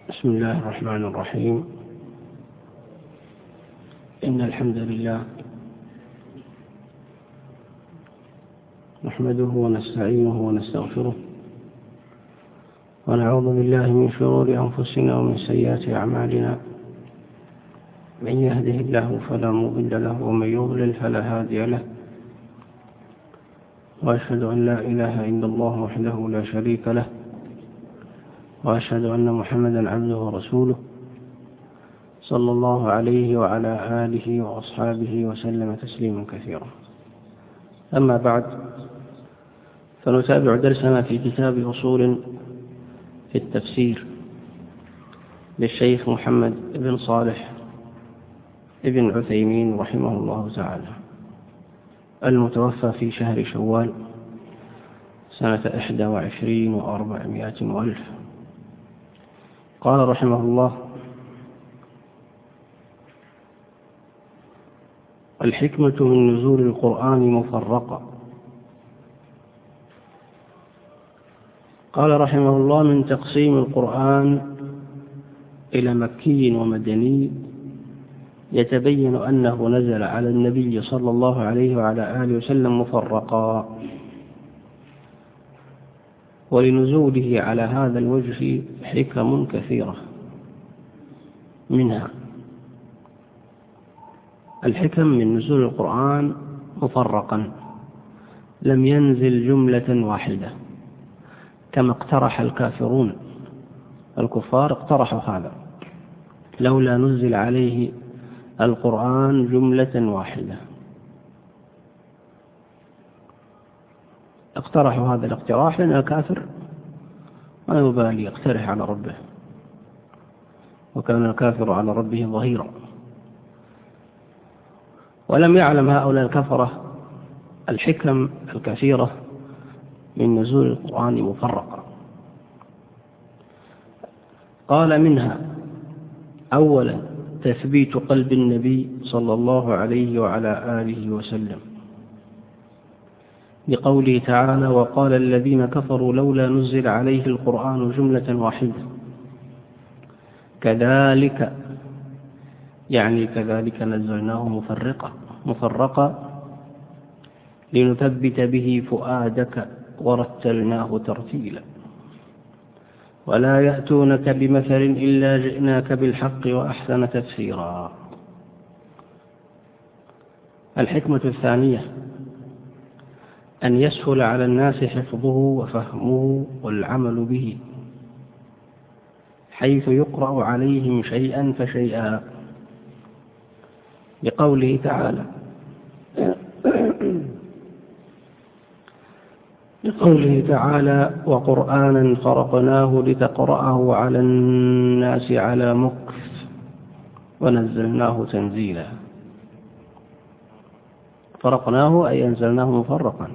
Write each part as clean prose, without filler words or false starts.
بسم الله الرحمن الرحيم. إن الحمد لله نحمده ونستعينه ونستغفره ونعوذ بالله من شرور أنفسنا ومن سيئات أعمالنا. من يهده الله فلا مضل له ومن يضلل فلا هادي له، وأشهد أن لا إله إلا الله وحده لا شريك له، وأشهد أن محمدا عبده ورسوله صلى الله عليه وعلى آله وأصحابه وسلم تسليما كثيرا. أما بعد، فنتابع درسنا في كتاب أصول في التفسير للشيخ محمد بن صالح ابن عثيمين رحمه الله تعالى، المتوفى في شهر شوال سنة 21 و400 وألف. قال رحمه الله: الحكمة من نزول القرآن مفرقة. قال رحمه الله: من تقسيم القرآن إلى مكي ومدني يتبين أنه نزل على النبي صلى الله عليه وعلى آله وسلم مفرقا، ولنزوله على هذا الوجه حكم كثيرة. منها الحكم من نزول القرآن مفرقا، لم ينزل جملة واحدة كما اقترح الكافرون. الكفار اقترحوا هذا، لولا نزل عليه القرآن جملة واحدة. اقترحوا هذا الاقتراح لأن الكافر ما يبالي يقترح على ربه، وكان الكافر على ربه ظهيرا. ولم يعلم هؤلاء الكفرة الحكم الكثيرة من نزول القرآن مفرقا. قال: منها أولا تثبيت قلب النبي صلى الله عليه وعلى آله وسلم، لقوله تعالى: وقال الذين كفروا لولا نزل عليه القرآن جملة واحدة. كذلك يعني كذلك نزلناه مفرقا لنثبت به فؤادك ورتلناه ترتيلا، ولا يأتونك بمثل إلا جئناك بالحق وأحسن تفسيرا. الحكمة الثانية أن يسهل على الناس حفظه وفهمه والعمل به، حيث يقرأ عليهم شيئا فشيئا، لقوله تعالى: وقرآنا فرقناه لتقرأه على الناس على مكث ونزلناه تنزيلا. فرقناه أي أنزلناه مفرقا.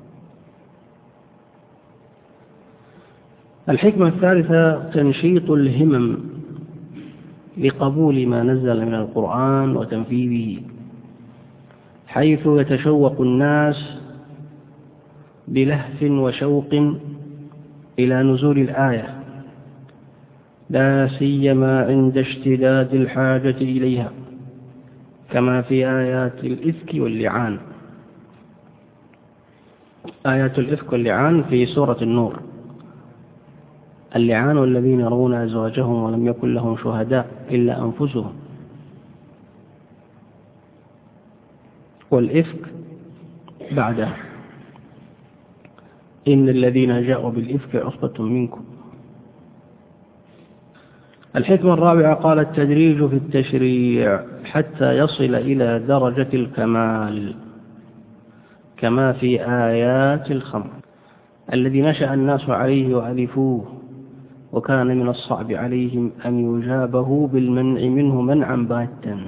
الحكمة الثالثة تنشيط الهمم لقبول ما نزل من القرآن وتنفيذه، حيث يتشوق الناس بلهف وشوق إلى نزول الآية، لا سيما عند اشتداد الحاجة إليها، كما في آيات الإفك واللعان. آيات الإفك واللعان في سورة النور: اللعان والذين يرون أزواجهم ولم يكن لهم شهداء إلا أنفسهم. والإفك بعدها: إن الذين جاءوا بالإفك عصبة منكم. الحكمة الرابعة قال: التدريج في التشريع حتى يصل إلى درجة الكمال، كما في آيات الخمر الذي نشأ الناس عليه وألفوه، وكان من الصعب عليهم أن يجابه بالمنع منه منعا باتا،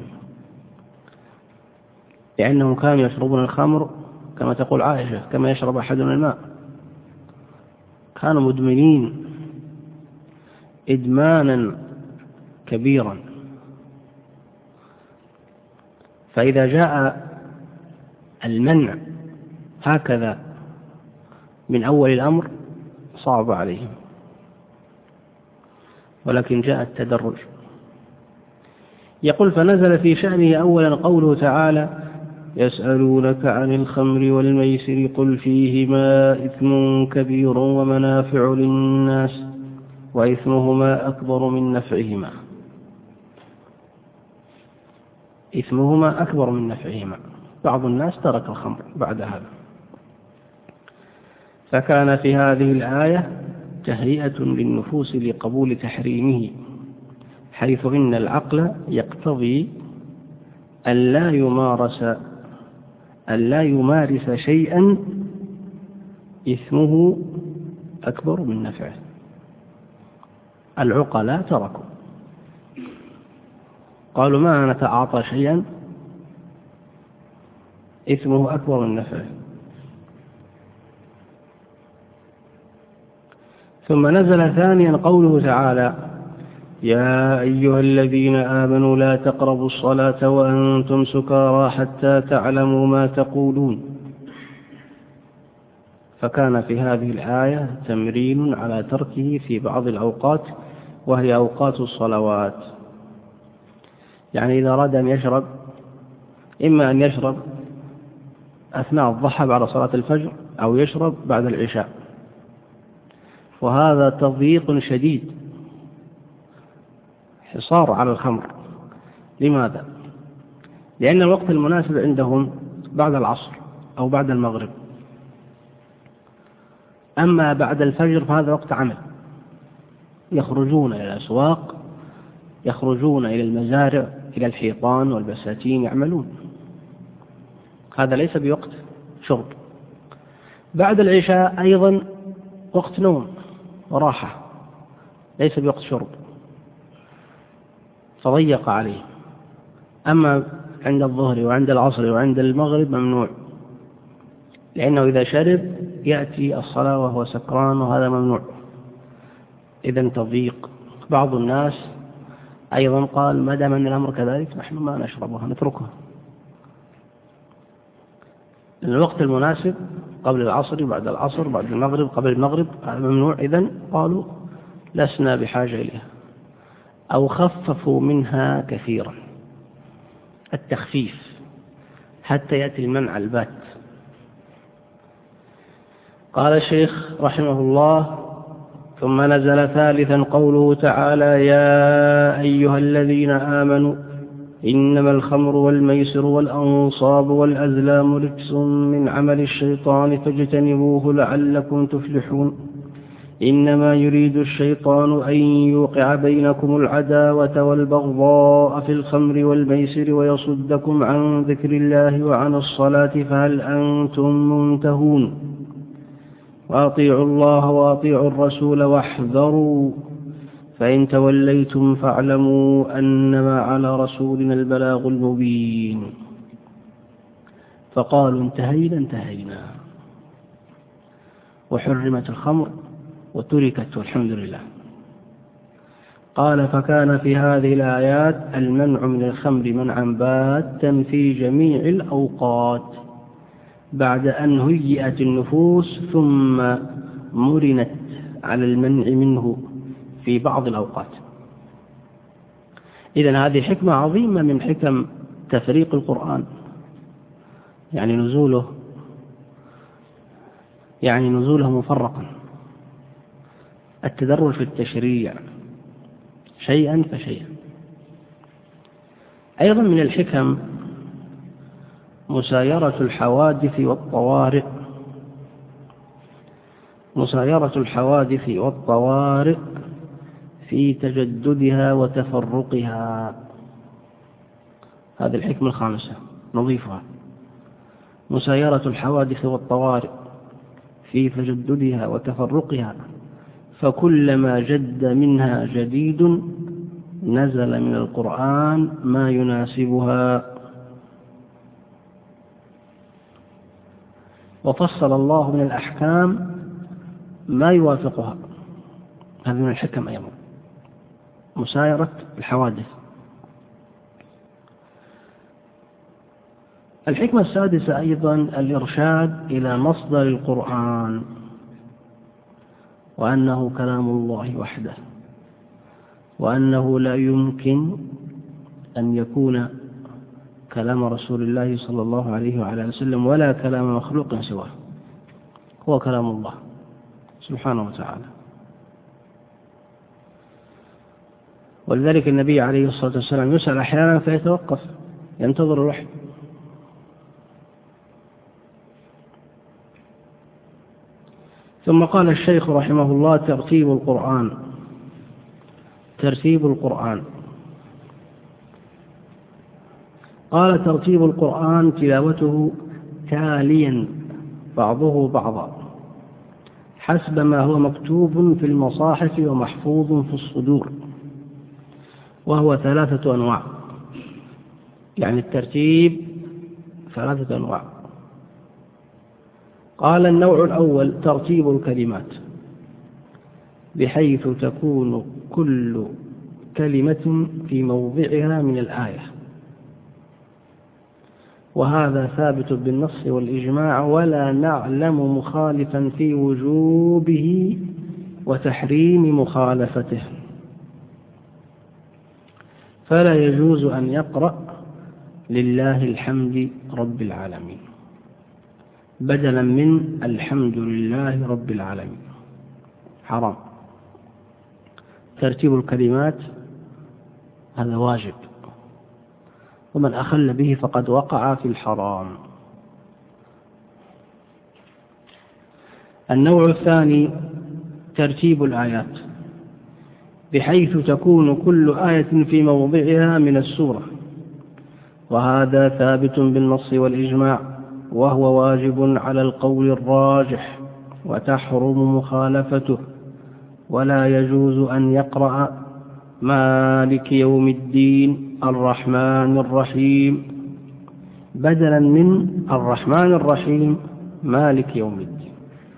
لأنهم كانوا يشربون الخمر كما تقول عائشة كما يشرب أحدنا الماء. كانوا مدمنين إدمانا كبيرا، فإذا جاء المنع هكذا من أول الأمر صعب عليهم. ولكن جاء التدرج. يقول: فنزل في شأنه أولا قوله تعالى: يسألونك عن الخمر والميسر قل فيهما إثم كبير ومنافع للناس وإثمهما أكبر من نفعهما. إثمهما أكبر من نفعهما. بعض الناس ترك الخمر بعد هذا. فكان في هذه الآية تهيئة للنفوس لقبول تحريمه، حيث إن العقل يقتضي أن لا يمارس شيئا إثمه أكبر من نفعه. العقلاء تركوا، قالوا: ما نتعاطى شيئا إثمه أكبر من نفعه. ثم نزل ثانيا قوله تعالى: يا أيها الذين آمنوا لا تقربوا الصلاة وأنتم سكارى حتى تعلموا ما تقولون. فكان في هذه الآية تمرين على تركه في بعض الأوقات، وهي أوقات الصلوات. يعني إذا أراد أن يشرب، إما أن يشرب أثناء الضحى بعد صلاة الفجر، أو يشرب بعد العشاء، وهذا تضييق شديد، حصار على الخمر. لماذا؟ لأن الوقت المناسب عندهم بعد العصر أو بعد المغرب. أما بعد الفجر فهذا وقت عمل، يخرجون إلى الأسواق، يخرجون إلى المزارع، إلى الحيطان والبساتين، يعملون. هذا ليس بوقت شرب. بعد العشاء أيضا وقت نوم وراحة، ليس بوقت شرب، فضيق عليه. أما عند الظهر وعند العصر وعند المغرب ممنوع، لأنه إذا شرب يأتي الصلاة وهو سكران، وهذا ممنوع. إذن تضييق. بعض الناس أيضا قال: ما دام أن الأمر كذلك نحن ما نشربها، نتركها. الوقت المناسب قبل العصر، بعد العصر، بعد المغرب، قبل المغرب، هذا ممنوع. إذن قالوا: لسنا بحاجة إليها، أو خففوا منها كثيرا، التخفيف، حتى يأتي المنع البات. قال الشيخ رحمه الله: ثم نزل ثالثا قوله تعالى: يا أيها الذين آمنوا إنما الخمر والميسر والأنصاب والأزلام رجس من عمل الشيطان فاجتنبوه لعلكم تفلحون. إنما يريد الشيطان أن يوقع بينكم العداوة والبغضاء في الخمر والميسر ويصدكم عن ذكر الله وعن الصلاة فهل أنتم منتهون. وأطيعوا الله وأطيعوا الرسول واحذروا، فإن توليتم فاعلموا أنما على رسولنا البلاغ المبين. فقالوا: انتهينا، وحرمت الخمر وتركت والحمد لله. قال: فكان في هذه الآيات المنع من الخمر منعا باتا في جميع الأوقات، بعد أن هيئت النفوس ثم مرنت على المنع منه في بعض الأوقات. إذن هذه حكمة عظيمة من حكم تفريق القرآن، يعني نزوله مفرقا، التدرج في التشريع شيئا فشيئا. أيضا من الحكم مسايرة الحوادث والطوارئ في تجددها وتفرقها. هذه الحكمة الخامسة نضيفها: مسايرة الحوادث والطوارئ في تجددها وتفرقها، فكلما جد منها جديد نزل من القرآن ما يناسبها. وفصل الله من الأحكام ما يوافقها. هذا من الحكم أيضا، مسايرة الحوادث. الحكمة السادسة أيضا الإرشاد إلى مصدر القرآن، وأنه كلام الله وحده، وأنه لا يمكن أن يكون كلام رسول الله صلى الله عليه وعلى وسلم ولا كلام مخلوق سواه، هو كلام الله سبحانه وتعالى. ولذلك النبي عليه الصلاة والسلام يسأل أحيانا فيتوقف ينتظر الوحي. ثم قال الشيخ رحمه الله: ترتيب القرآن. ترتيب القرآن. قال: ترتيب القرآن تلاوته تاليا بعضه بعضا حسب ما هو مكتوب في المصاحف ومحفوظ في الصدور، وهو 3 أنواع. يعني الترتيب 3 أنواع. قال: النوع الأول ترتيب الكلمات، بحيث تكون كل كلمة في موضعها من الآية، وهذا ثابت بالنص والإجماع، ولا نعلم مخالفا في وجوبه وتحريم مخالفته، فلا يجوز أن يقرأ لله الحمد رب العالمين بدلا من الحمد لله رب العالمين، حرام. ترتيب الكلمات هذا واجب، ومن أخل به فقد وقع في الحرام. النوع الثاني ترتيب الآيات، بحيث تكون كل آية في موضعها من السورة، وهذا ثابت بالنص والإجماع، وهو واجب على القول الراجح، وتحرم مخالفته، ولا يجوز أن يقرأ مالك يوم الدين الرحمن الرحيم بدلا من الرحمن الرحيم مالك يوم الدين.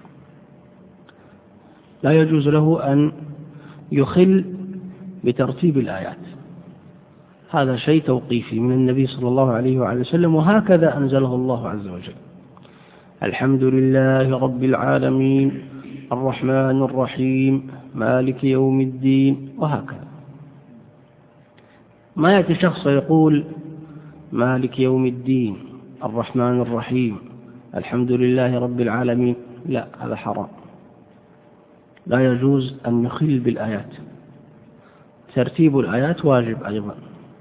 لا يجوز له أن يخل بترتيب الآيات، هذا شيء توقيفي من النبي صلى الله عليه وعلى وسلم، وهكذا أنزله الله عز وجل: الحمد لله رب العالمين الرحمن الرحيم مالك يوم الدين، وهكذا. ما يأتي شخص يقول مالك يوم الدين الرحمن الرحيم الحمد لله رب العالمين، لا، هذا حرام، لا يجوز أن يخل بالآيات. ترتيب الآيات واجب أيضا.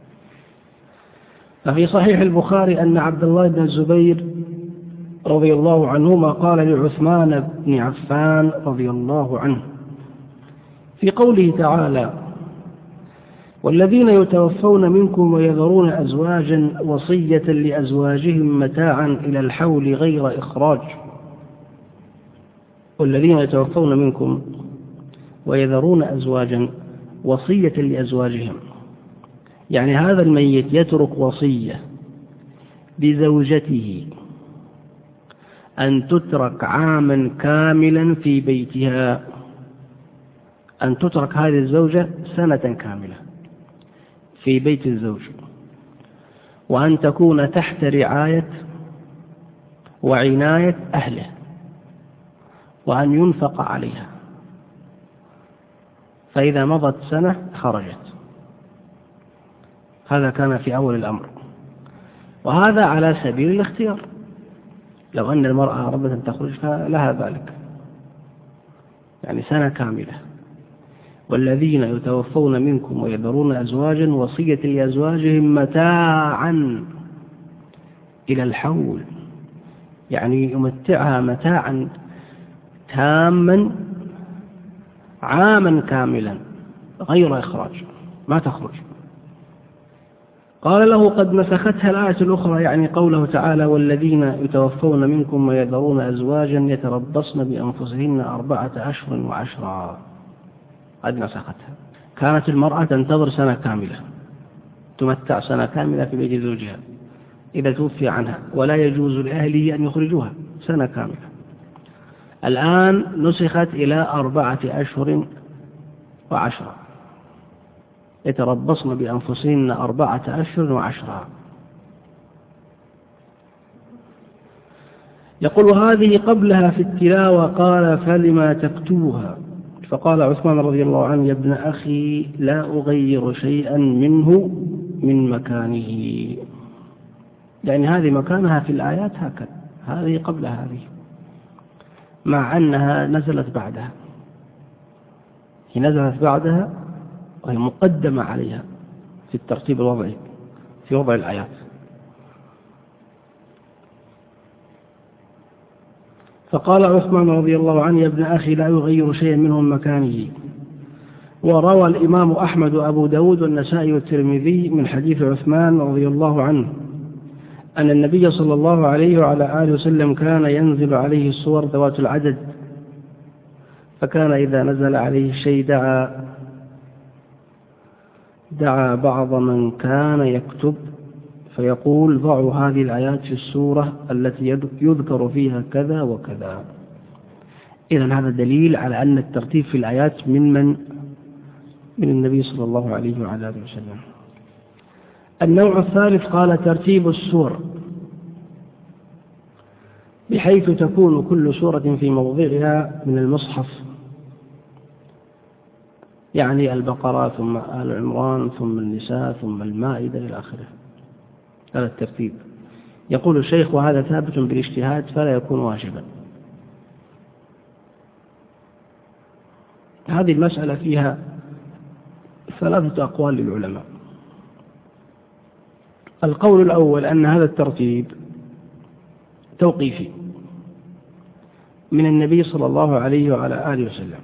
ففي صحيح البخاري أن عبد الله بن الزبير رضي الله عنهما قال لعثمان بن عفان رضي الله عنه في قوله تعالى: والذين يتوفون منكم ويذرون أزواجا وصية لأزواجهم متاعا إلى الحول غير إخراج. والذين يتوفون منكم ويذرون أزواجا وصية لأزواجهم، يعني هذا الميت يترك وصية بزوجته أن تترك عاما كاملا في بيتها، أن تترك هذه الزوجة سنة كاملة في بيت الزوج، وأن تكون تحت رعاية وعناية أهله، وأن ينفق عليها، فإذا مضت سنة خرجت. هذا كان في أول الأمر، وهذا على سبيل الاختيار، لو أن المرأة أرادت أن تخرج فلها ذلك، يعني سنة كاملة. والذين يتوفون منكم ويذرون أزواجا وصية لأزواجهم متاعا إلى الحول، يعني يمتعها متاعا تاما عاما كاملا غير إخراج، ما تخرج. قال له: قد نسختها الآية الأخرى، يعني قوله تعالى: والذين يتوفون منكم ويذرون أزواجا يتربصن بأنفسهن 4 أشهر وعشرا، قد نسختها. كانت المرأة تنتظر سنة كاملة، تمتع سنة كاملة في بيت زوجها إذا توفي عنها، ولا يجوز لأهله أن يخرجوها سنة كاملة. الآن نسخت إلى 4 أشهر وعشرة، يتربصن بأنفسهن 4 أشهر وعشرا. يقول: هذه قبلها في التلاوة. قال: فلما فقال عثمان رضي الله عنه: يا ابن أخي لا أغير شيئا منه من مكانه، يعني هذه مكانها في الآيات هكذا، هذه قبل هذه، مع أنها نزلت بعدها، هي نزلت بعدها وهي مقدمة عليها في الترتيب الوضعي في وضع الآيات. فقال عثمان رضي الله عنه: يا ابن أخي لا يغير شيئا منه من مكانه. وروى الإمام أحمد وأبو داود والنسائي والترمذي من حديث عثمان رضي الله عنه أن النبي صلى الله عليه وعلى آله وسلم كان ينزل عليه الصور ذوات العدد، فكان إذا نزل عليه الشيء دعا بعض من كان يكتب فيقول: ضعوا هذه الآيات في السورة التي يذكر فيها كذا وكذا. إذن هذا دليل على أن الترتيب في الآيات من النبي صلى الله عليه وعلى آله وسلم. النوع الثالث قال: ترتيب السور، بحيث تكون كل سورة في موضعها من المصحف، يعني البقرة ثم آل عمران ثم النساء ثم المائدة إلى آخره. هذا الترتيب. يقول الشيخ: وهذا ثابت بالاجتهاد فلا يكون واجبا. هذه المسألة فيها 3 أقوال للعلماء. القول الأول أن هذا الترتيب توقيفي من النبي صلى الله عليه وعلى آله وسلم،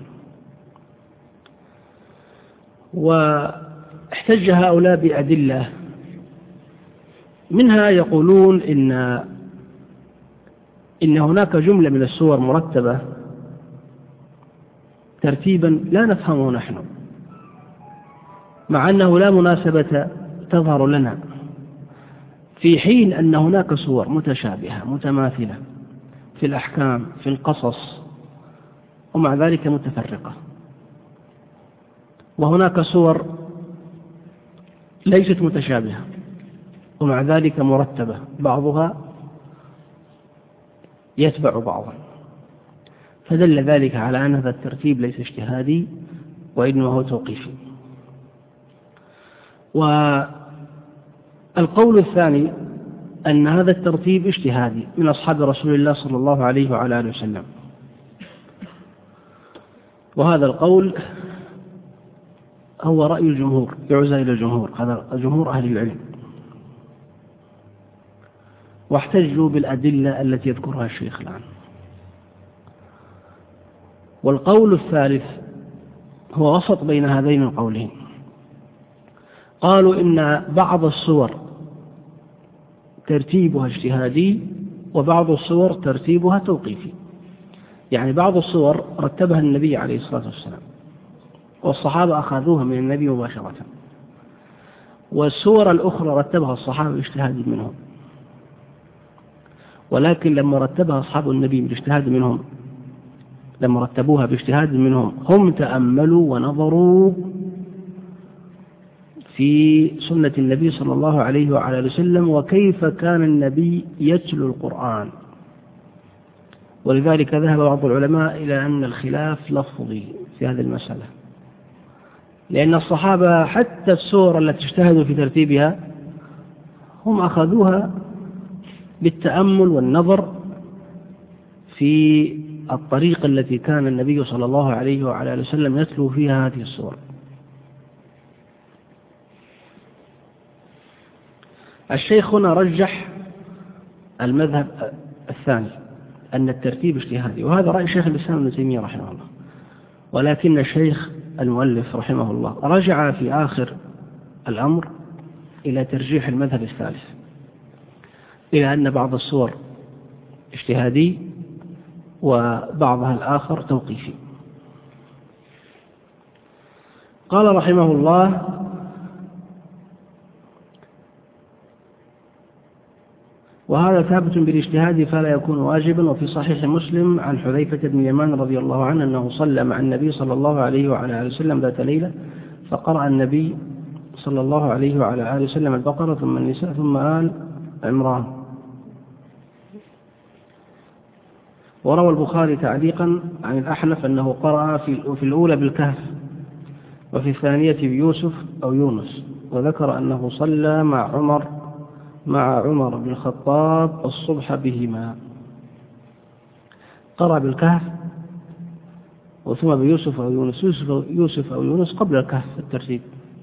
واحتج هؤلاء بأدلة، منها يقولون إن هناك جملة من السور مرتبة ترتيبا لا نفهمه نحن، مع أنه لا مناسبة تظهر لنا، في حين أن هناك سور متشابهة متماثلة في الأحكام في القصص ومع ذلك متفرقة، وهناك سور ليست متشابهة ومع ذلك مرتبة، بعضها يتبع بعضا، فدل ذلك على أن هذا الترتيب ليس اجتهادي وإنما هو توقيفي. والقول الثاني أن هذا الترتيب اجتهادي من أصحاب رسول الله صلى الله عليه وعلى آله وسلم، وهذا القول هو رأي الجمهور، يعزى إلى الجمهور، هذا جمهور أهل العلم، واحتجوا بالأدلة التي يذكرها الشيخ الآن. والقول الثالث هو وسط بين هذين القولين، قالوا إن بعض السور ترتيبها اجتهادي وبعض السور ترتيبها توقيفي، يعني بعض السور رتبها النبي عليه الصلاة والسلام والصحابة أخذوها من النبي مباشرة، والسور الأخرى رتبها الصحابة باجتهاد منهم، ولكن لما رتبها أصحاب النبي باجتهاد منهم، لما رتبوها باجتهاد منهم، هم تأملوا ونظروا في سنة النبي صلى الله عليه وعلى آله وسلم وكيف كان النبي يتلو القرآن، ولذلك ذهب بعض العلماء إلى أن الخلاف لفظي في هذه المسألة، لأن الصحابة حتى السور التي اجتهدوا في ترتيبها هم أخذوها بالتأمل والنظر في الطريقة التي كان النبي صلى الله عليه وعلى آله وسلم يتلو فيها هذه السور. الشيخ هنا رجح المذهب الثاني أن الترتيب اجتهادي، وهذا رأي شيخ الإسلام ابن تيمية رحمه الله، ولكن الشيخ المؤلف رحمه الله رجع في آخر الأمر إلى ترجيح المذهب الثالث، إلى أن بعض السور اجتهادي وبعضها الآخر توقيفي. قال رحمه الله: وهذا ثابت بالاجتهاد فلا يكون واجبا. وفي صحيح مسلم عن حذيفة بن اليمان رضي الله عنه أنه صلى مع النبي صلى الله عليه وعلى آله وسلم ذات ليلة، فقرأ النبي صلى الله عليه وعلى آله وسلم البقرة ثم النساء ثم آل عمران، وروى البخاري تعليقا عن الأحنف أنه قرأ في الأولى بالكهف وفي الثانية بيوسف أو يونس، وذكر أنه صلى مع عمر بن الخطاب الصبح بهما. قرأ بالكهف وثم بيوسف أو يونس، يوسف أو يونس قبل الكهف الترتيب.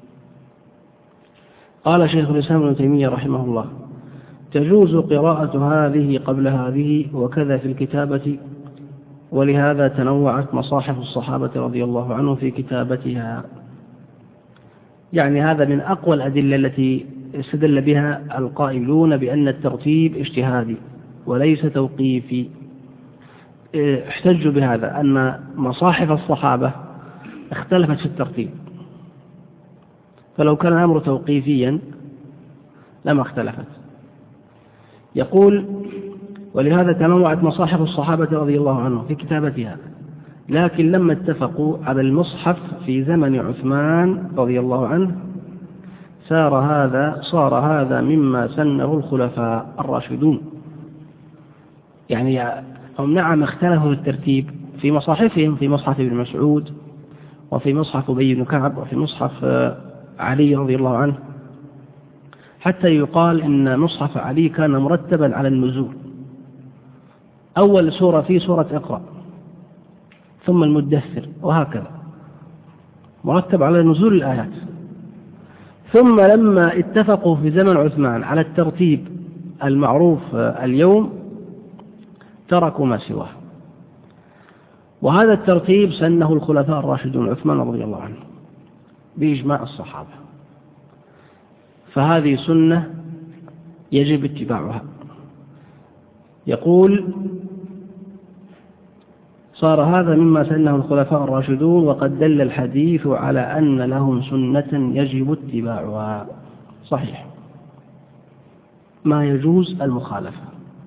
قال شيخ الإسلام ابن تيمية رحمه الله: تجوز قراءة هذه قبل هذه وكذا في الكتابة، ولهذا تنوعت مصاحف الصحابة رضي الله عنهم في كتابتها. يعني هذا من أقوى الأدلة التي استدل بها القائلون بأن الترتيب اجتهادي وليس توقيفي. احتجوا بهذا أن مصاحف الصحابة اختلفت في الترتيب، فلو كان الأمر توقيفيا لما اختلفت. يقول: ولهذا تنوعت مصاحف الصحابة رضي الله عنهم في كتابتها، لكن لما اتفقوا على المصحف في زمن عثمان رضي الله عنه صار هذا مما سنه الخلفاء الراشدون. يعني هم نعم اختلفوا في الترتيب في مصاحفهم، في مصحف ابن مسعود وفي مصحف أبي بن كعب وفي مصحف علي رضي الله عنه، حتى يقال إن مصحف علي كان مرتبا على النزول، أول سورة فيه سورة اقرأ ثم المدثر، وهكذا مرتب على نزول الآيات. ثم لما اتفقوا في زمن عثمان على الترتيب المعروف اليوم تركوا ما سواه، وهذا الترتيب سنه الخلفاء الراشدون عثمان رضي الله عنه بإجماع الصحابة، فهذه سنة يجب اتباعها. يقول: صار هذا مما سنه الخلفاء الراشدون، وقد دل الحديث على أن لهم سنة يجب اتباعها. صحيح، ما يجوز المخالفة.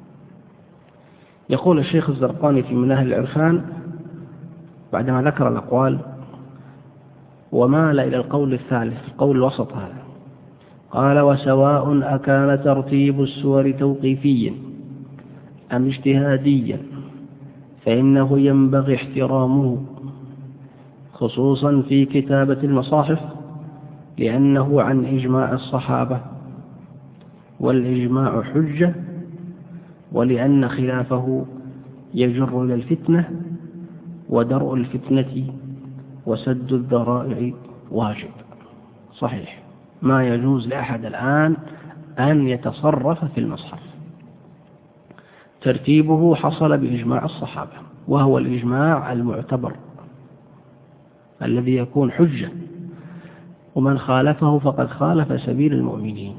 يقول الشيخ الزرقاني في مناهل العرفان بعدما ذكر الأقوال ومال إلى القول الثالث، القول الوسط هذا، قال: وسواء أكان ترتيب السور توقيفيا أم اجتهاديا فإنه ينبغي احترامه، خصوصا في كتابة المصاحف، لأنه عن إجماع الصحابة، والإجماع حجة، ولأن خلافه يجر إلى الفتنة، ودرء الفتنة وسد الذرائع واجب. صحيح، ما يجوز لأحد الآن أن يتصرف في المصحف، ترتيبه حصل بإجماع الصحابة، وهو الإجماع المعتبر الذي يكون حجة، ومن خالفه فقد خالف سبيل المؤمنين.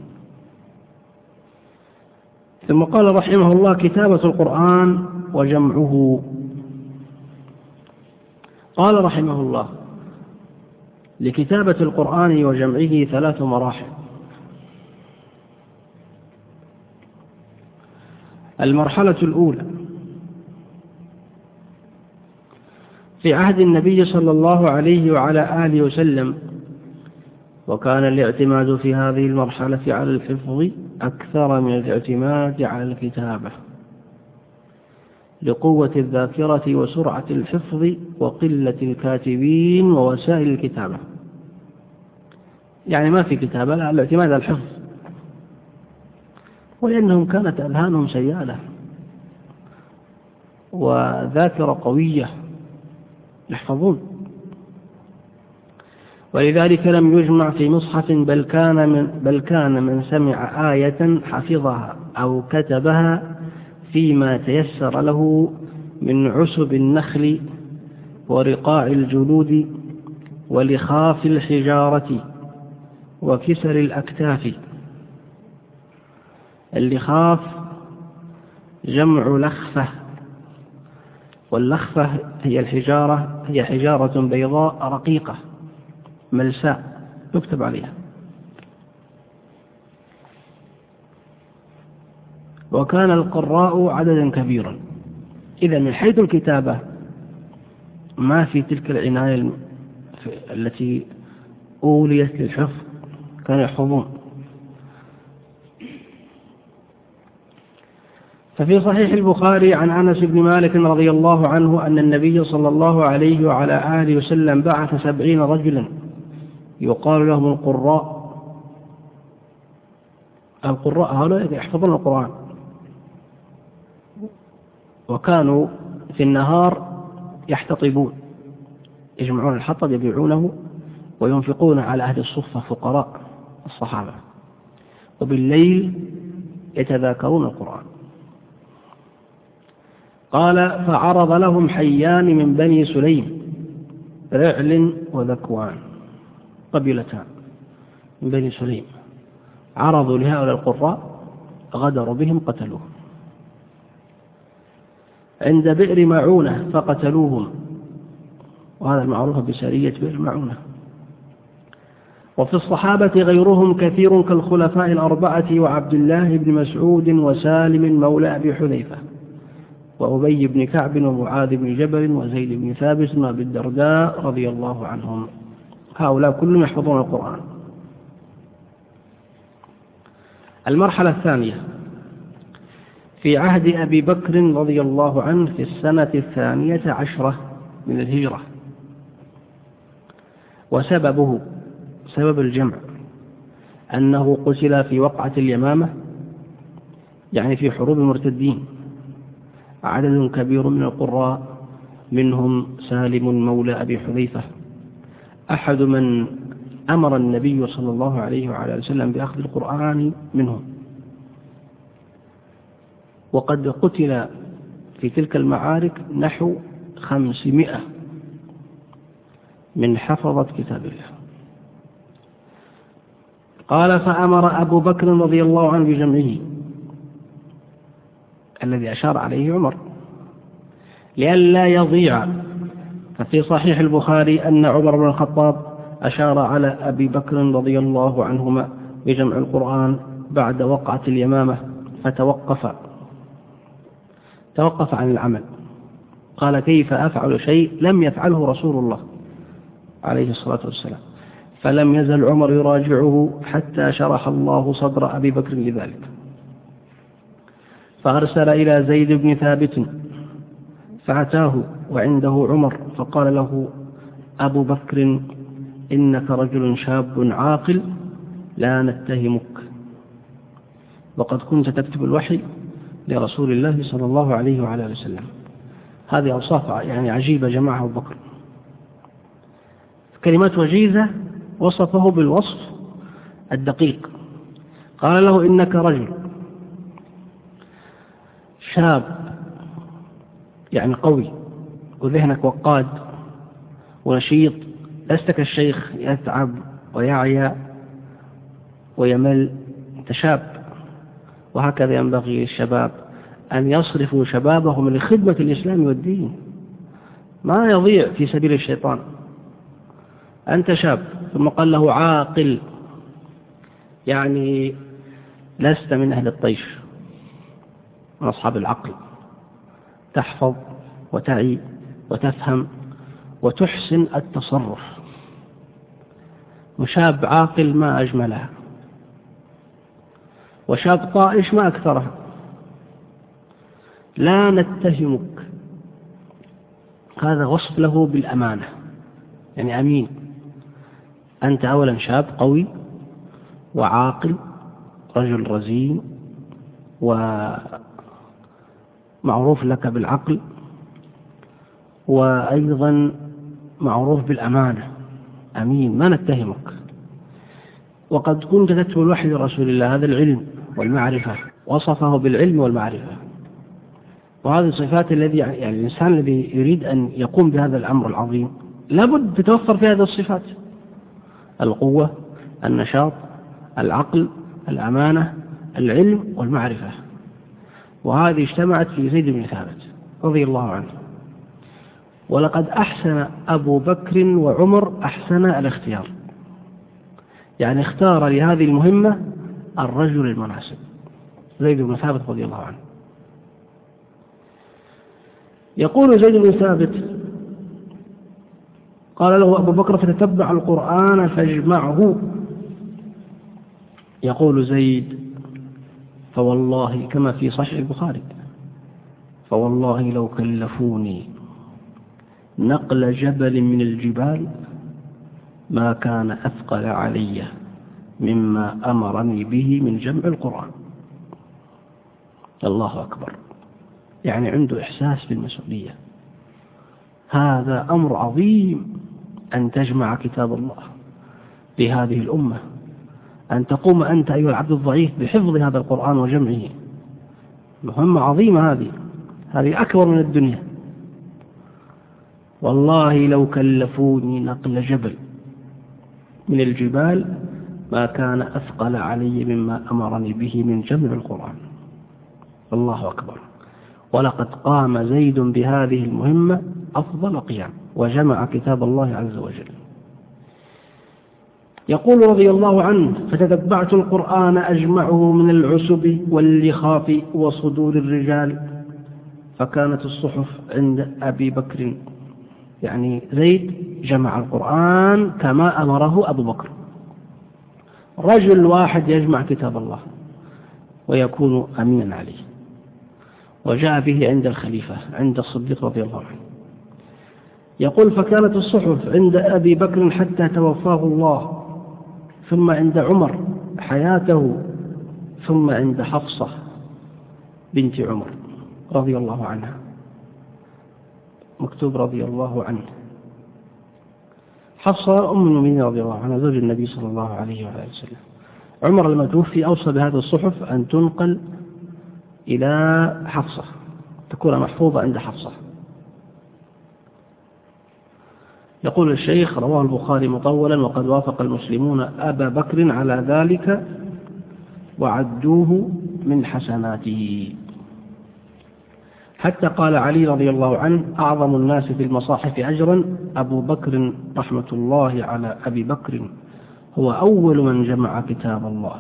ثم قال رحمه الله: كتابة القرآن وجمعه. قال رحمه الله: لكتابة القرآن وجمعه 3 مراحل. المرحلة الأولى في عهد النبي صلى الله عليه وعلى آله وسلم، وكان الاعتماد في هذه المرحلة على الحفظ أكثر من الاعتماد على الكتابة، لقوة الذاكرة وسرعة الحفظ وقلة الكاتبين ووسائل الكتابة. يعني ما في كتابة، لا، الاعتماد على الحفظ، ولأنهم كانت أذهانهم سيالة وذاكرة قوية يحفظون، ولذلك لم يجمع في مصحف، بل كان من سمع آية حفظها أو كتبها فيما تيسر له من عسب النخل ورقاع الجلود ولخاف الحجارة وكسر الأكتاف. اللخاف جمع لخفة، واللخفة هي حجارة بيضاء رقيقة ملساء يكتب عليها. وكان القراء عددا كبيرا، إذا من حيث الكتابة ما في تلك العناية التي أوليت للحفظ، كانوا يحفظون. ففي صحيح البخاري عن أنس بن مالك رضي الله عنه أن النبي صلى الله عليه وعلى آله وسلم بعث 70 رجلا يقال لهم القراء هؤلاء يحفظون القرآن، وكانوا في النهار يحتطبون، يجمعون الحطب يبيعونه وينفقون على أهل الصفة فقراء الصحابة، وبالليل يتذاكرون القرآن. قال فعرض لهم حيان من بني سليم، رعل وذكوان، قبيلتان من بني سليم، عرضوا لهؤلاء القراء، غدروا بهم قتلوهم عند بئر معونة فقتلوهم، وهذا المعروف بسرية بئر معونة. وفي الصحابة غيرهم كثير كالخلفاء الأربعة وعبد الله بن مسعود وسالم مولى أبي حذيفة وأبي بن كعب ومعاذ بن جبل وزيد بن ثابت وأبي الدرداء رضي الله عنهم، هؤلاء كلهم يحفظون القرآن. المرحلة الثانية في عهد أبي بكر رضي الله عنه في السنة 12 من الهجرة، وسببه سبب الجمع أنه قتل في وقعة اليمامة، يعني في حروب المرتدين، عدد كبير من القراء، منهم سالم مولى أبي حذيفة أحد من أمر النبي صلى الله عليه وعلى وسلم بأخذ القرآن منهم، وقد قتل في تلك المعارك نحو 500 من حفظة كتاب الله. قال فأمر أبو بكر رضي الله عنه بجمعه، الذي أشار عليه عمر، لئلا يضيع. ففي صحيح البخاري أن عمر بن الخطاب أشار على أبي بكر رضي الله عنهما بجمع القرآن بعد وقعة اليمامة، فتوقف عن العمل، قال كيف أفعل شيء لم يفعله رسول الله عليه الصلاة والسلام، فلم يزل عمر يراجعه حتى شرح الله صدر أبي بكر لذلك، فأرسل إلى زيد بن ثابت فأتاه وعنده عمر، فقال له أبو بكر إنك رجل شاب عاقل لا نتهمك، وقد كنت تكتب الوحي لرسول الله صلى الله عليه وعلى وسلم. هذه أوصاف يعني عجيبة جمعها أبو بكر، كلمات وجيزة وصفه بالوصف الدقيق. قال له إنك رجل شاب، يعني قوي، وذهنك وقاد ونشيط، لست كالشيخ يتعب ويعيا ويمل، أنت شاب، وهكذا ينبغي للشباب أن يصرفوا شبابهم لخدمة الإسلام والدين، ما يضيع في سبيل الشيطان. أنت شاب. ثم قال له عاقل، يعني لست من أهل الطيش، من أصحاب العقل، تحفظ وتعي وتفهم وتحسن التصرف، وشاب عاقل ما أجملها، وشاب طائش ما أكثرها. لا نتهمك، هذا وصف له بالأمانة، يعني أمين. أنت أولا شاب قوي وعاقل، رجل رزين ومعروف لك بالعقل، وأيضا معروف بالأمانة، أمين، ما نتهمك. وقد كنت تتلو الوحي لرسول الله، هذا العلم والمعرفة، وصفه بالعلم والمعرفة، وهذه الصفات الذي يعني الإنسان الذي يريد أن يقوم بهذا الأمر العظيم لابد تتوفر في هذه الصفات: القوة، النشاط، العقل، الأمانة، العلم والمعرفة. وهذه اجتمعت في زيد بن ثابت رضي الله عنه. ولقد أحسن أبو بكر وعمر أحسن الاختيار، يعني اختار لهذه المهمة الرجل المناسب، زيد بن ثابت رضي الله عنه. يقول زيد بن ثابت: قال له أبو بكر: فتتبع القرآن فاجمعه. يقول زيد: فوالله كما في صحيح البخاري فوالله لو كلفوني نقل جبل من الجبال ما كان أثقل علي مما أمرني به من جمع القرآن. الله أكبر، يعني عنده إحساس بالمسؤولية. هذا أمر عظيم أن تجمع كتاب الله لهذه الأمة، أن تقوم أنت أيها العبد الضعيف بحفظ هذا القرآن وجمعه. مهمة عظيمة هذه أكبر من الدنيا. والله لو كلفوني نقل جبل من الجبال ما كان أثقل علي مما أمرني به من جمع القرآن. الله أكبر. ولقد قام زيد بهذه المهمة أفضل قيام وجمع كتاب الله عز وجل. يقول رضي الله عنه: فتتبعت القرآن أجمعه من العسب واللخاف وصدور الرجال، فكانت الصحف عند أبي بكر. يعني زيد جمع القرآن كما أمره أبو بكر. رجل واحد يجمع كتاب الله ويكون أمينا عليه، وجاء به عند الخليفة عند الصديق رضي الله عنه. يقول: فكانت الصحف عند أبي بكر حتى توفاه الله، ثم عند عمر حياته، ثم عند حفصة بنت عمر رضي الله عنها. مكتوب رضي الله عنه. حفصة أم المؤمنين رضي الله عنها زوج النبي صلى الله عليه وآله وسلم. عمر لما توفي أوصى بهذه الصحف أن تنقل إلى حفصة، تكون محفوظة عند حفصة. يقول الشيخ: رواه البخاري مطولا، وقد وافق المسلمون أبا بكر على ذلك وعدوه من حسناته، حتى قال علي رضي الله عنه: أعظم الناس في المصاحف أجرا أبو بكر رحمة الله على أبي بكر، هو أول من جمع كتاب الله.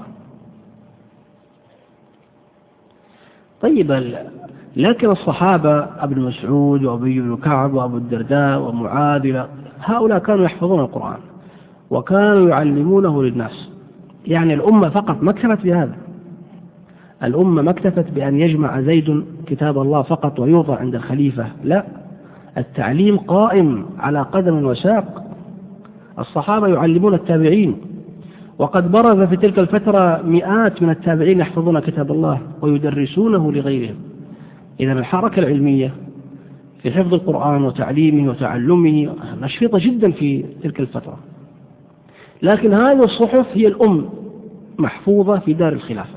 طيب، لكن الصحابة ابن مسعود وأبي بن كعب وأبو الدرداء ومعاذ هؤلاء كانوا يحفظون القرآن وكانوا يعلمونه للناس. يعني الأمة فقط ما اكتفت بهذا، الأمة ما اكتفت بأن يجمع زيد كتاب الله فقط ويوضع عند الخليفة، لا، التعليم قائم على قدم وساق. الصحابة يعلمون التابعين، وقد برز في تلك الفترة مئات من التابعين يحفظون كتاب الله ويدرسونه لغيرهم. إذا الحركة العلمية في حفظ القرآن وتعليمه وتعلمه نشيطة جدا في تلك الفترة. لكن هذه الصحف هي الأم محفوظة في دار الخلافة.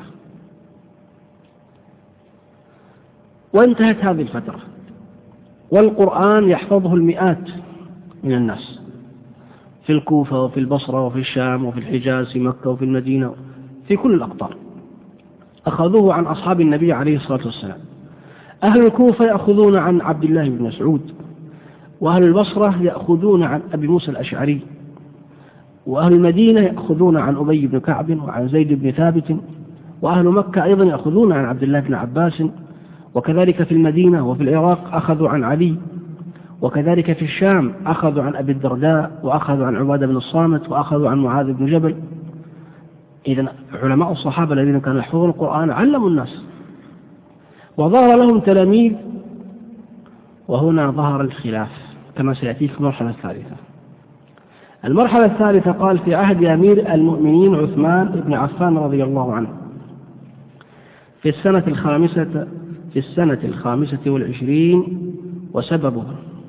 وانتهت هذه الفترة والقرآن يحفظه المئات من الناس في الكوفة وفي البصرة وفي الشام وفي الحجاز في مكة وفي المدينة في كل الأقطار. أخذوه عن أصحاب النبي عليه الصلاة والسلام. أهل الكوفة يأخذون عن عبد الله بن مسعود، وأهل البصرة يأخذون عن أبي موسى الأشعري، وأهل المدينة يأخذون عن أبي بن كعب وعن زيد بن ثابت، وأهل مكة أيضا يأخذون عن عبد الله بن عباس، وكذلك في المدينة وفي العراق أخذوا عن علي، وكذلك في الشام أخذوا عن أبي الدرداء وأخذوا عن عبادة بن الصامت وأخذوا عن معاذ بن جبل. إذن علماء الصحابة الذين كانوا يحفظون القرآن علموا الناس وظهر لهم تلاميذ. وهنا ظهر الخلاف كما سيأتي في المرحلة الثالثة. المرحلة الثالثة قال: في عهد أمير المؤمنين عثمان بن عفان رضي الله عنه في السنة الخامسة والعشرين، وسببه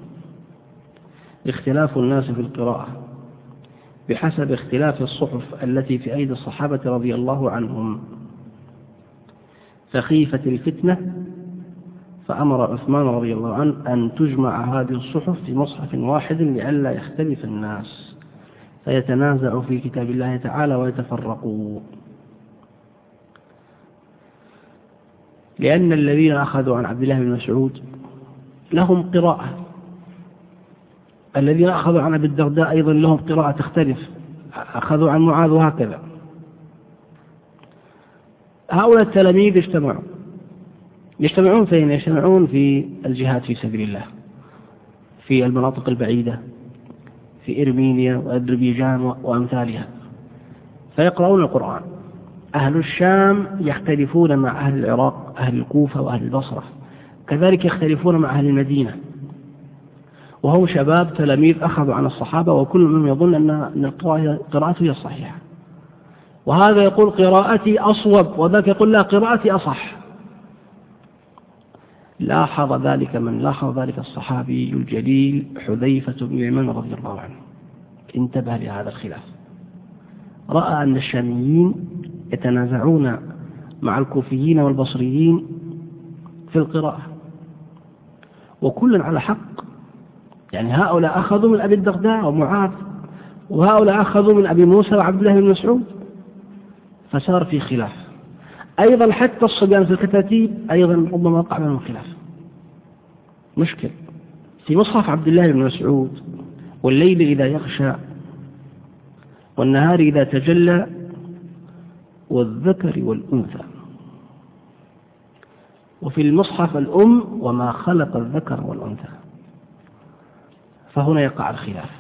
اختلاف الناس في القراءة بحسب اختلاف الصحف التي في أيدي الصحابة رضي الله عنهم، فخيفت الفتنة، فأمر عثمان رضي الله عنه أن تجمع هذه الصحف في مصحف واحد لئلا يختلف الناس فيتنازعوا في كتاب الله تعالى ويتفرقوا. لأن الذين أخذوا عن عبد الله بن مسعود لهم قراءة، الذين أخذوا عن أبي الدرداء أيضا لهم قراءة تختلف، أخذوا عن معاذ وهكذا. هؤلاء التلاميذ يجتمعون فين؟ يجتمعون في الجهاد في سبيل الله، في المناطق البعيدة، في إرمينيا وأذربيجان وأمثالها، فيقرؤون القرآن. أهل الشام يختلفون مع أهل العراق، أهل الكوفة وأهل البصرة. كذلك يختلفون مع أهل المدينة، وهم شباب تلاميذ أخذوا عن الصحابة، وكل منهم يظن أن قراءته هي الصحيحة، وهذا يقول قراءتي أصوب، وذاك يقول لا قراءتي أصح. لاحظ ذلك الصحابي الجليل حذيفة بن اليمان رضي الله عنه، انتبه لهذا الخلاف، رأى أن الشاميين يتنازعون مع الكوفيين والبصريين في القراءة، وكل على حق، يعني هؤلاء أخذوا من أبي الدرداء ومعاذ، وهؤلاء أخذوا من أبي موسى وعبد الله بن مسعود، فصار في خلاف. أيضا حتى الصبيان في الكتاتيب أيضا ربما وقع بينهم خلاف، مشكل في مصحف عبد الله بن مسعود: والليل إذا يغشى والنهار إذا تجلى والذكر والأنثى، وفي المصحف الأم: وما خلق الذكر والأنثى. فهنا يقع الخلاف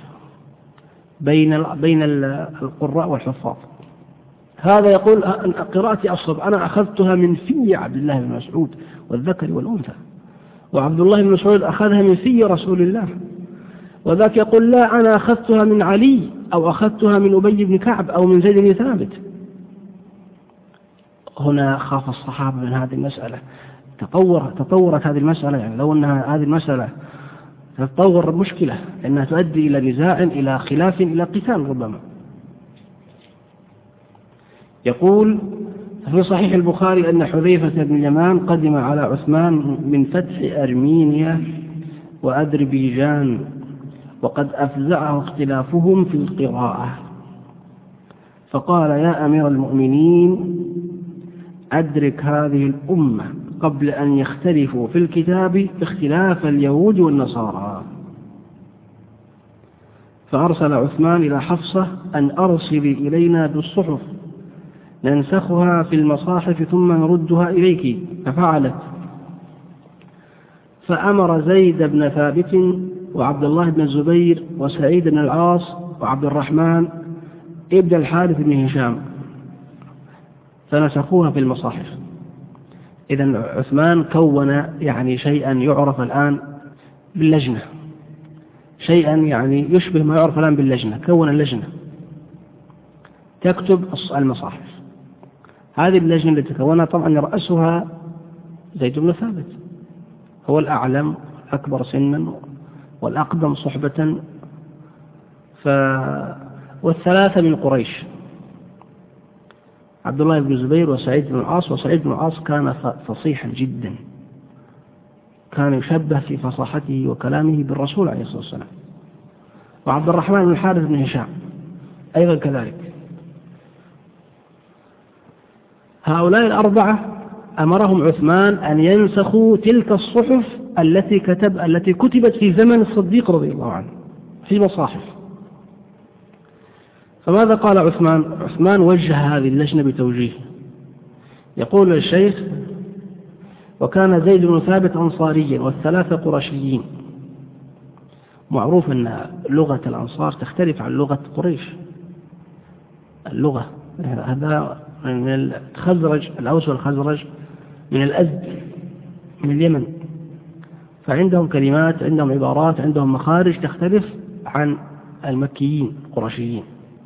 بين القراء والحفاظ. هذا يقول قراءتي أصب، أنا أخذتها من في عبد الله بن مسعود والذكر والأنثى، وعبد الله بن مسعود أخذها من في رسول الله، وذاك يقول لا أنا أخذتها من علي، أو أخذتها من أبي بن كعب، أو من زيد بن ثابت. هنا خاف الصحابة من هذه المسألة، تطورت هذه المسألة، يعني لو أن هذه المسألة تتطور مشكلة، أنها تؤدي إلى نزاع، إلى خلاف، إلى قتال ربما. يقول في صحيح البخاري أن حذيفة بن اليمان قدم على عثمان من فتح أرمينيا وأذربيجان، وقد أفزعه اختلافهم في القراءة، فقال: يا أمير المؤمنين، أدرك هذه الأمة قبل أن يختلفوا في الكتاب اختلاف اليهود والنصارى. فأرسل عثمان إلى حفصة أن أرسلي إلينا بالصحف ننسخها في المصاحف ثم نردها إليك، ففعلت. فأمر زيد بن ثابت وعبد الله بن الزبير وسعيد بن العاص وعبد الرحمن ابن الحارث بن هشام فنسخوها في المصاحف. إذن عثمان كون يعني شيئا يعرف الآن باللجنة، شيئا يعني يشبه ما يعرف الآن باللجنة، كون اللجنة تكتب المصاحف. هذه اللجنة التي تكونها طبعا يرأسها زيد بن ثابت، هو الأعلم أكبر سنا والأقدم صحبة، والثلاثة من قريش: عبد الله بن الزبير وسعيد بن العاص. وسعيد بن العاص كان فصيحا جدا، كان يشبه في فصاحته وكلامه بالرسول عليه الصلاة والسلام. وعبد الرحمن بن الحارث بن هشام أيضا كذلك. هؤلاء الأربعة أمرهم عثمان أن ينسخوا تلك الصحف التي كتبت في زمن الصديق رضي الله عنه في مصاحف. فماذا قال عثمان؟ عثمان وجه هذه اللجنة بتوجيه، يقول الشيخ: وكان زيد بن ثابت أنصاريا والثلاثة قرشيين. معروف أن لغة الأنصار تختلف عن لغة قريش، اللغة هذا من الخزرج، الأوس والخزرج من الأزد من اليمن، فعندهم كلمات، عندهم عبارات، عندهم مخارج تختلف عن المكيين القرشيين.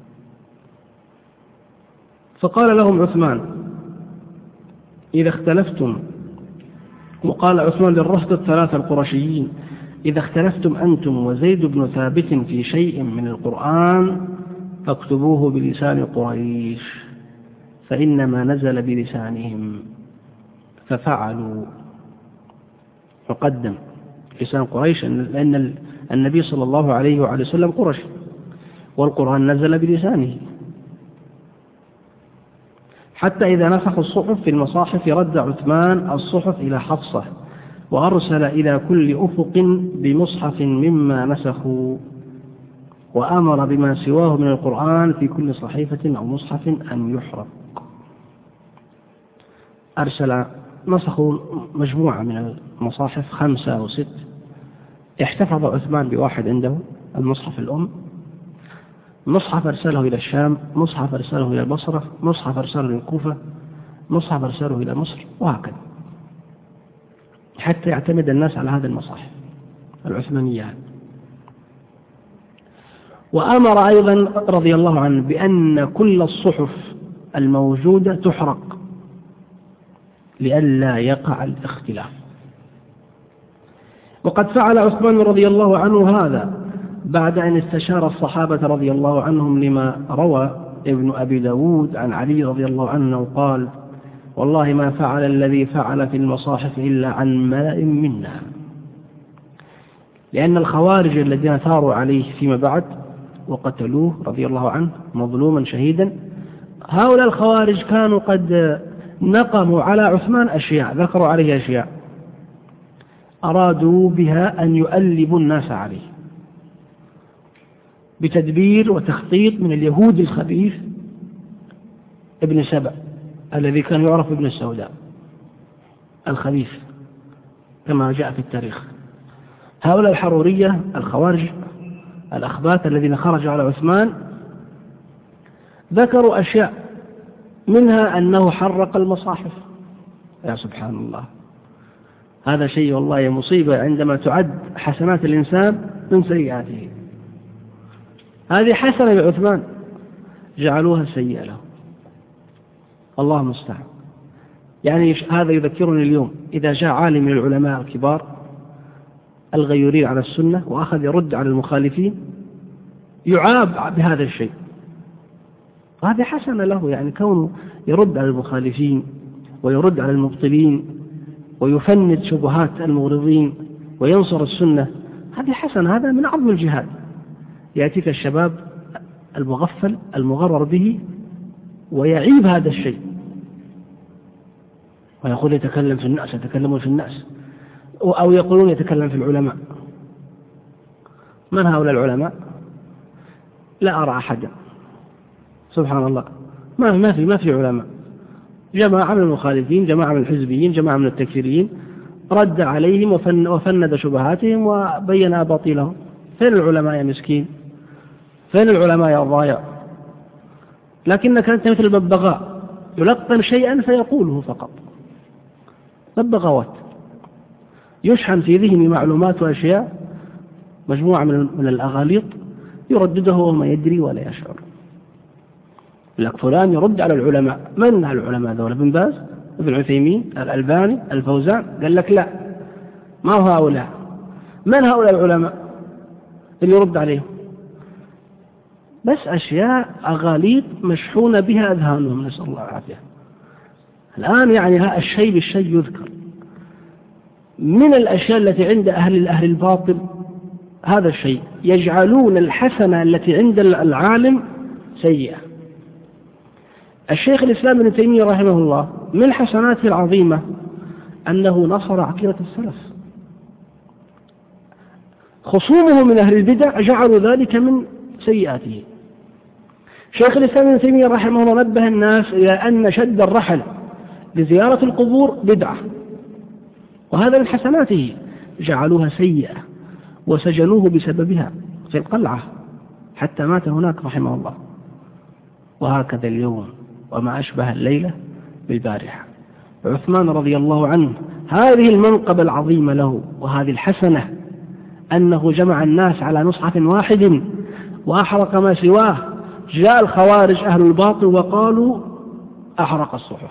فقال لهم عثمان: إذا اختلفتم، وقال عثمان للرهط الثلاثة القرشيين: إذا اختلفتم أنتم وزيد بن ثابت في شيء من القرآن فاكتبوه بلسان قريش، فإنما نزل بلسانهم. ففعلوا. يقدم لسان قريش لأن النبي صلى الله عليه وعليه وسلم قرشي، والقرآن نزل بلسانه. حتى إذا نسخوا الصحف في المصاحف رد عثمان الصحف إلى حفصة، وأرسل إلى كل أفق بمصحف مما نسخوا، وأمر بما سواه من القرآن في كل صحيفة أو مصحف أن يحرق. نسخوا مجموعة من المصاحف 5 أو 6. احتفظ عثمان بواحد عنده، المصحف الأم، مصحف أرسله إلى الشام، مصحف أرسله إلى البصرة، مصحف أرسله إلى الكوفة، مصحف أرسله إلى مصر، وهكذا. حتى يعتمد الناس على هذه المصاحف العثمانية. وأمر أيضا رضي الله عنه بأن كل الصحف الموجودة تحرق لئلا يقع الاختلاف. وقد فعل عثمان رضي الله عنه هذا بعد أن استشار الصحابة رضي الله عنهم، لما روى ابن أبي داود عن علي رضي الله عنه قال: والله ما فعل الذي فعل في المصاحف إلا عن ملأ منا. لأن الخوارج الذين ثاروا عليه فيما بعد وقتلوه رضي الله عنه مظلوما شهيدا، هؤلاء الخوارج كانوا قد نقموا على عثمان أشياء، ذكروا عليه أشياء أرادوا بها أن يؤلبوا الناس عليه بتدبير وتخطيط من اليهود الخبيث ابن سبأ الذي كان يعرف ابن السوداء الخبيث كما جاء في التاريخ. هؤلاء الحرورية الخوارج الأخباث الذين خرجوا على عثمان ذكروا أشياء، منها أنه حرق المصاحف. يا سبحان الله، هذا شيء والله مصيبة عندما تعد حسنات الإنسان من سيئاته. هذه حسنة لعثمان جعلوها سيئة له، الله المستعان. يعني هذا يذكرني اليوم إذا جاء عالم من العلماء الكبار الغيورين على السنة وأخذ يرد على المخالفين يعاب بهذا الشيء، هذه حسنة له، يعني كونه يرد على المخالفين ويرد على المبطلين ويفند شبهات المغرضين وينصر السنة، هذه حسنة، هذا من عظم الجهاد. يأتيك الشباب المغفل المغرر به ويعيب هذا الشيء ويقول يتكلم في الناس، يتكلمون في الناس، أو يقولون يتكلم في العلماء. من هؤلاء العلماء؟ لا أرى أحدا، سبحان الله، ما في علماء. جماعة من المخالفين، جماعة من الحزبيين، جماعة من التكفيريين، رد عليهم وفند شبهاتهم وبين أباطيلهم. فين العلماء يا مسكين؟ فين العلماء يا ضايع؟ لكنك أنت مثل الببغاء يلقن شيئا فيقوله فقط، ببغاوات، يشحن في ذهني معلومات وأشياء، مجموعة من الأغاليط يردده وما يدري ولا يشعر. لك فلان يرد على العلماء، من العلماء ذولا؟ ابن باز، ابن عثيمين، الألباني، الفوزان؟ قال لك لا، ما هو هؤلاء. من هؤلاء العلماء اللي يرد عليهم؟ بس أشياء أغاليط مشحونة بها أذهانهم، نسأل الله العافية. الآن يعني الشيء بالشيء يذكر. من الأشياء التي عند أهل الباطل هذا الشيء، يجعلون الحسنة التي عند العالم سيئة. الشيخ الإسلام ابن تيمية رحمه الله من حسناته العظيمة أنه نصر عقيدة السلف. خصومه من أهل البدع جعلوا ذلك من سيئاته. شيخ الإسلام ابن تيمية رحمه الله نبه الناس إلى أن شد الرحل لزيارة القبور بدعة، وهذا من حسناته، جعلوها سيئة وسجنوه بسببها في القلعة حتى مات هناك رحمه الله. وهكذا اليوم وما أشبه الليلة بالبارحة. عثمان رضي الله عنه هذه المنقبة العظيمة له وهذه الحسنة أنه جمع الناس على مصحف واحد وأحرق ما سواه. جاء الخوارج أهل الباطل وقالوا أحرق الصحف،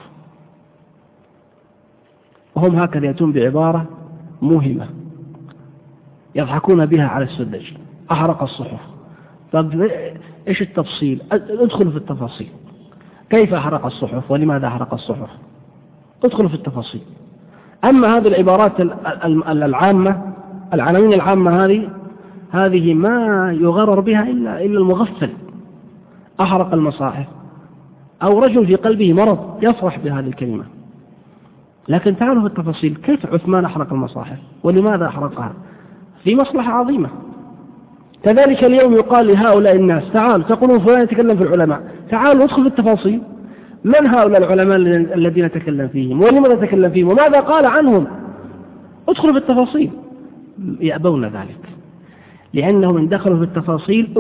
وهم هكذا يأتون بعبارة موهمة يضحكون بها على السذج: أحرق الصحف. طب إيش التفصيل؟ ادخلوا في التفاصيل، كيف أحرق الصحف ولماذا أحرق الصحف؟ ادخلوا في التفاصيل. أما هذه العبارات العامة، العناوين العامة هذه ما يغرر بها إلا المغفل. أحرق المصاحف، أو رجل في قلبه مرض يفرح بهذه الكلمة. لكن تعالوا في التفاصيل، كيف عثمان أحرق المصاحف ولماذا أحرقها؟ في مصلحة عظيمة. كذلك اليوم يقال لهؤلاء الناس: تعالوا، تقولون فلان يتكلم في العلماء، تعالوا ادخل في التفاصيل. من هؤلاء العلماء الذين تكلم فيهم ولماذا تكلم فيهم وماذا قال عنهم؟ ادخلوا في التفاصيل. يأبون ذلك، لأنهم إن دخلوا في التفاصيل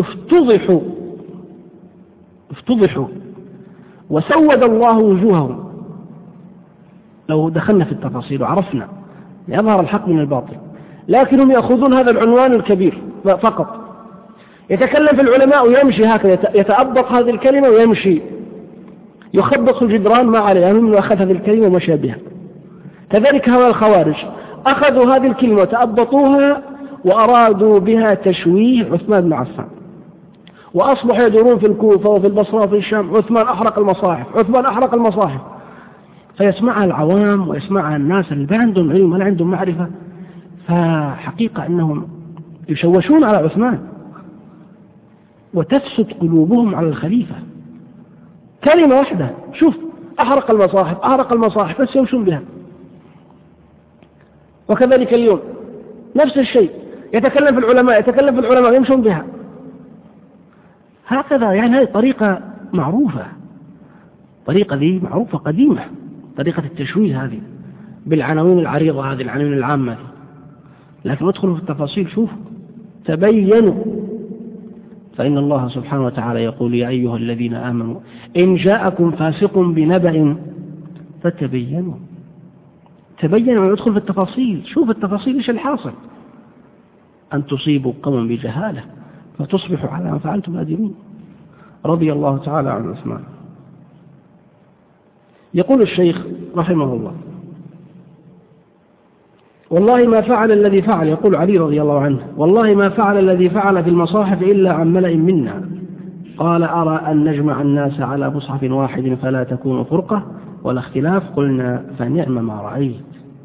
افتضحوا وسود الله وجوههم. لو دخلنا في التفاصيل وعرفنا يظهر الحق من الباطل، لكنهم يأخذون هذا العنوان الكبير فقط. يتكلم في العلماء ويمشي هكذا، يتأبط هذه الكلمة ويمشي يخبط في الجدران ما عليه من أخذ هذه الكلمة ومشى بها. كذلك هؤلاء الخوارج أخذوا هذه الكلمة وتأبطوها وأرادوا بها تشويه عثمان بن عفان، وأصبحوا يدورون في الكوفة وفي البصرة وفي الشام: عثمان أحرق المصاحف، عثمان أحرق المصاحف. فيسمعها العوام ويسمعها الناس اللي ما عندهم علم ولا عندهم معرفة، فحقيقة أنهم يشوشون على عثمان وتفسد قلوبهم على الخليفة. كلمة واحدة، شوف، أحرق المصاحف، أحرق المصاحف، بس يمشون بها. وكذلك اليوم نفس الشيء، يتكلم في العلماء، يتكلم في العلماء يمشون بها هكذا. يعني هذه طريقة معروفة، طريقة ذي معروفة قديمة، طريقة التشويه هذه بالعناوين العريضة هذه، العناوين العامة. لكن ادخلوا في التفاصيل، شوفوا، تبينوا. فإن الله سبحانه وتعالى يقول: يا أيها الذين آمنوا إن جاءكم فاسق بنبأ فتبينوا. تبينوا ويدخل في التفاصيل، شوف التفاصيل إيش الحاصل، أن تصيبوا قوما بجهالة فتصبحوا على ما فعلتم نادمين. رضي الله تعالى عن عثمان. يقول الشيخ رحمه الله: والله ما فعل الذي فعل، يقول علي رضي الله عنه: والله ما فعل الذي فعل في المصاحف إلا عن ملأ منا. قال: أرى أن نجمع الناس على مصحف واحد فلا تكون فرقة ولا اختلاف. قلنا: فنعم ما رأيت.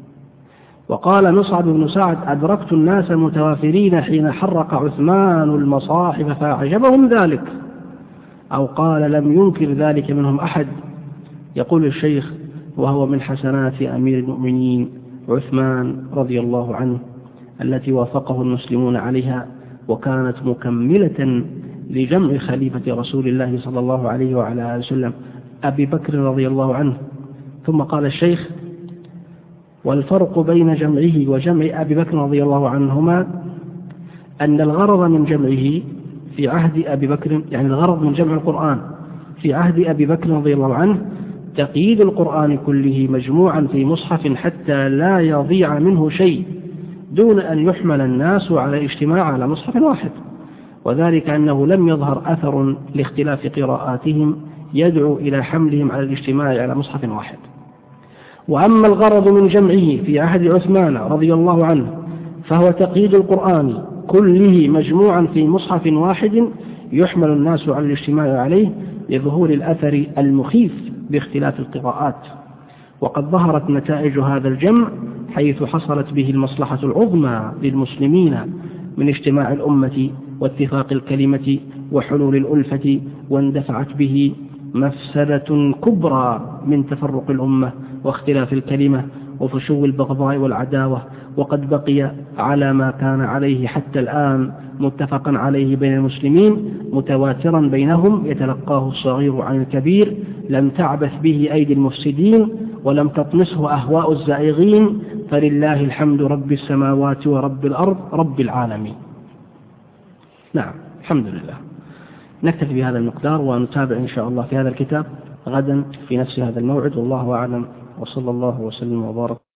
وقال مصعب بن سعد: أدركت الناس متوافرين حين حرق عثمان المصاحف فأعجبهم ذلك. أو قال: لم ينكر ذلك منهم أحد. يقول الشيخ: وهو من حسنات أمير المؤمنين عثمان رضي الله عنه التي وافقه المسلمون عليها، وكانت مكملة لجمع خليفة رسول الله صلى الله عليه وعلى آله وسلم أبي بكر رضي الله عنه. ثم قال الشيخ: والفرق بين جمعه وجمع أبي بكر رضي الله عنهما أن الغرض من جمعه في عهد أبي بكر، يعني الغرض من جمع القرآن في عهد أبي بكر رضي الله عنه تقييد القرآن كله مجموعا في مصحف حتى لا يضيع منه شيء، دون أن يحمل الناس على الاجتماع على مصحف واحد، وذلك أنه لم يظهر أثر لاختلاف قراءاتهم يدعو إلى حملهم على الاجتماع على مصحف واحد. وأما الغرض من جمعه في عهد عثمان رضي الله عنه فهو تقييد القرآن كله مجموعا في مصحف واحد يحمل الناس على الاجتماع عليه لظهور الأثر المخيف باختلاف القراءات. وقد ظهرت نتائج هذا الجمع حيث حصلت به المصلحة العظمى للمسلمين من اجتماع الأمة واتفاق الكلمة وحلول الألفة، واندفعت به مفسدة كبرى من تفرق الأمة واختلاف الكلمة وفشو البغضاء والعداوة. وقد بقي على ما كان عليه حتى الآن متفقا عليه بين المسلمين متواترا بينهم يتلقاه الصغير عن الكبير، لم تعبث به أيدي المفسدين ولم تطمسه أهواء الزائغين، فلله الحمد رب السماوات ورب الأرض رب العالمين. نعم، الحمد لله. نكتفي بهذا المقدار ونتابع إن شاء الله في هذا الكتاب غدا في نفس هذا الموعد، والله أعلم، وصلى الله وسلم وبارك.